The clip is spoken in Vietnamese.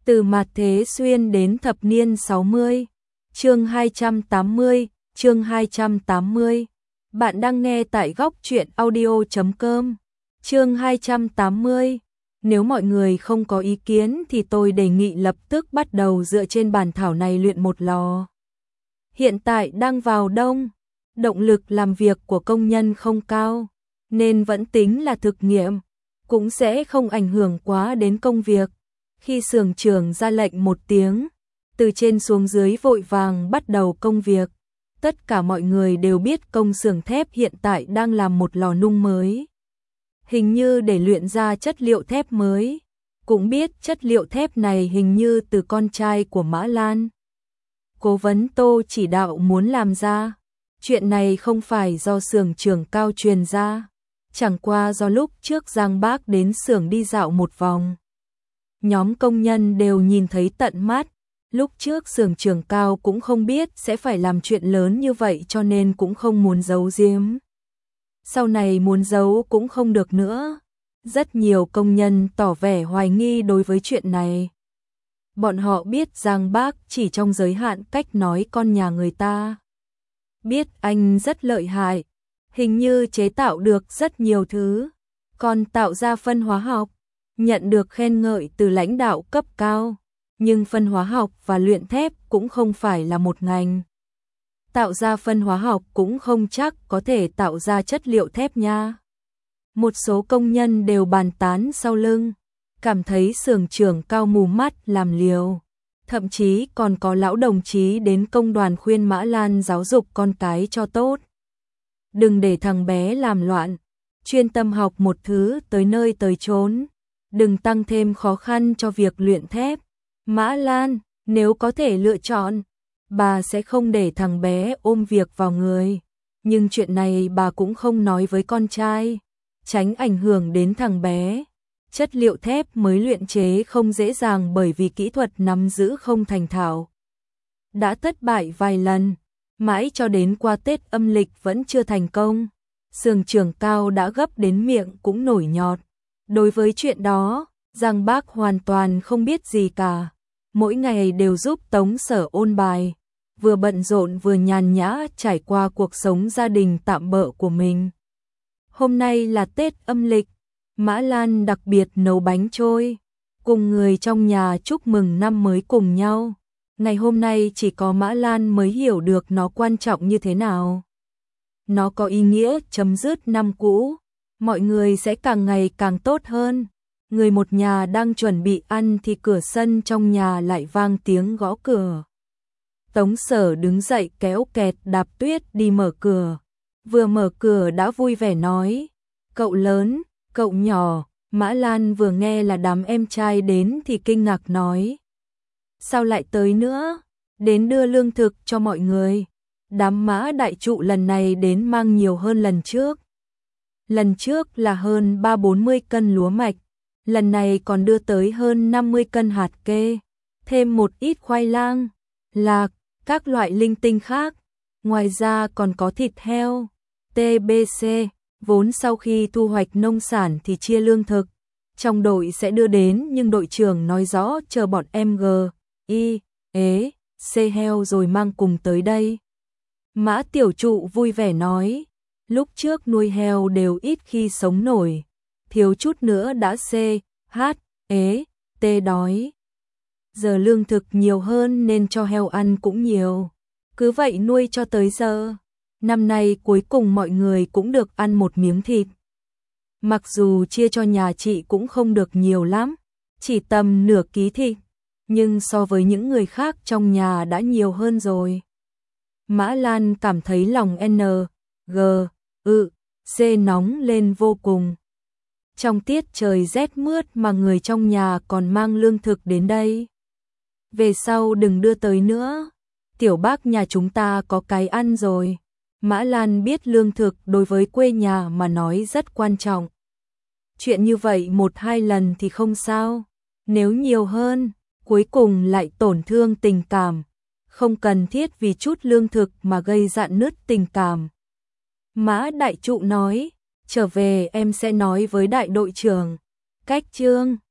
Từ mạt thế xuyên đến thập niên 60. Chương 280, chương 280. Bạn đang nghe tại góc truyện audio.com. Chương 280. Nếu mọi người không có ý kiến thì tôi đề nghị lập tức bắt đầu dựa trên bản thảo này luyện một lò. Hiện tại đang vào đông, động lực làm việc của công nhân không cao, nên vẫn tính là thực nghiệm, cũng sẽ không ảnh hưởng quá đến công việc. Khi xưởng trưởng ra lệnh một tiếng, từ trên xuống dưới vội vàng bắt đầu công việc. Tất cả mọi người đều biết công xưởng thép hiện tại đang làm một lò nung mới, hình như để luyện ra chất liệu thép mới. Cũng biết chất liệu thép này hình như từ con trai của Mã Lan. Cố vấn Tô chỉ đạo muốn làm ra. Chuyện này không phải do xưởng trưởng Cao truyền ra, chẳng qua do lúc trước Giang Bác đến xưởng đi dạo một vòng, nhóm công nhân đều nhìn thấy tận mắt. Lúc trước xưởng trưởng Cao cũng không biết sẽ phải làm chuyện lớn như vậy cho nên cũng không muốn giấu giếm. Sau này muốn giấu cũng không được nữa. Rất nhiều công nhân tỏ vẻ hoài nghi đối với chuyện này. Bọn họ biết Giang Bác chỉ trong giới hạn cách nói con nhà người ta. Biết anh rất lợi hại, hình như chế tạo được rất nhiều thứ, còn tạo ra phân hóa học, nhận được khen ngợi từ lãnh đạo cấp cao. Nhưng phân hóa học và luyện thép cũng không phải là một ngành. Tạo ra phân hóa học cũng không chắc có thể tạo ra chất liệu thép nha. Một số công nhân đều bàn tán sau lưng, cảm thấy xưởng trưởng Cao mù mắt làm liều. Thậm chí còn có lão đồng chí đến công đoàn khuyên Mã Lan giáo dục con cái cho tốt. Đừng để thằng bé làm loạn, chuyên tâm học một thứ tới nơi tới chốn, đừng tăng thêm khó khăn cho việc luyện thép. Mã Lan, nếu có thể lựa chọn, bà sẽ không để thằng bé ôm việc vào người. Nhưng chuyện này bà cũng không nói với con trai, tránh ảnh hưởng đến thằng bé. Chất liệu thép mới luyện chế không dễ dàng bởi vì kỹ thuật nắm giữ không thành thạo. Đã thất bại vài lần, mãi cho đến qua Tết âm lịch vẫn chưa thành công. Xưởng trưởng Cao đã gấp đến miệng cũng nổi nhọt. Đối với chuyện đó, Giang Bác hoàn toàn không biết gì cả. Mỗi ngày đều giúp Tống Sở ôn bài, vừa bận rộn vừa nhàn nhã trải qua cuộc sống gia đình tạm bợ của mình. Hôm nay là Tết âm lịch, Mã Lan đặc biệt nấu bánh trôi, cùng người trong nhà chúc mừng năm mới cùng nhau. Ngày hôm nay chỉ có Mã Lan mới hiểu được nó quan trọng như thế nào. Nó có ý nghĩa chấm dứt năm cũ, mọi người sẽ càng ngày càng tốt hơn. Người một nhà đang chuẩn bị ăn thì cửa sân trong nhà lại vang tiếng gõ cửa. Tống Sở đứng dậy kéo kẹt đạp tuyết đi mở cửa. Vừa mở cửa đã vui vẻ nói, cậu lớn, cậu nhỏ. Mã Lan vừa nghe là đám em trai đến thì kinh ngạc nói, sao lại tới nữa? Đến đưa lương thực cho mọi người. Đám Mã đại trụ lần này đến mang nhiều hơn lần trước. Lần trước là hơn 30-40 cân lúa mạch, lần này còn đưa tới hơn 50 cân hạt kê, thêm một ít khoai lang, lạc, các loại linh tinh khác. Ngoài ra còn có thịt heo, TBC, vốn sau khi thu hoạch nông sản thì chia lương thực. Trong đội sẽ đưa đến nhưng đội trưởng nói rõ chờ bọn em C heo rồi mang cùng tới đây. Mã tiểu trụ vui vẻ nói, lúc trước nuôi heo đều ít khi sống nổi, thiếu chút nữa đã đói. Giờ lương thực nhiều hơn nên cho heo ăn cũng nhiều. Cứ vậy nuôi cho tới giờ. Năm nay cuối cùng mọi người cũng được ăn một miếng thịt. Mặc dù chia cho nhà chị cũng không được nhiều lắm, chỉ tầm nửa ký thịt, nhưng so với những người khác trong nhà đã nhiều hơn rồi. Mã Lan cảm thấy lòng C nóng lên vô cùng. Trong tiết trời rét mướt mà người trong nhà còn mang lương thực đến đây. Về sau đừng đưa tới nữa, tiểu bác nhà chúng ta có cái ăn rồi. Mã Lan biết lương thực đối với quê nhà mà nói rất quan trọng. Chuyện như vậy 1-2 lần thì không sao, nếu nhiều hơn, cuối cùng lại tổn thương tình cảm. Không cần thiết vì chút lương thực mà gây rạn nứt tình cảm. Mã đại trụ nói, trở về em sẽ nói với đại đội trưởng. Cách Trương,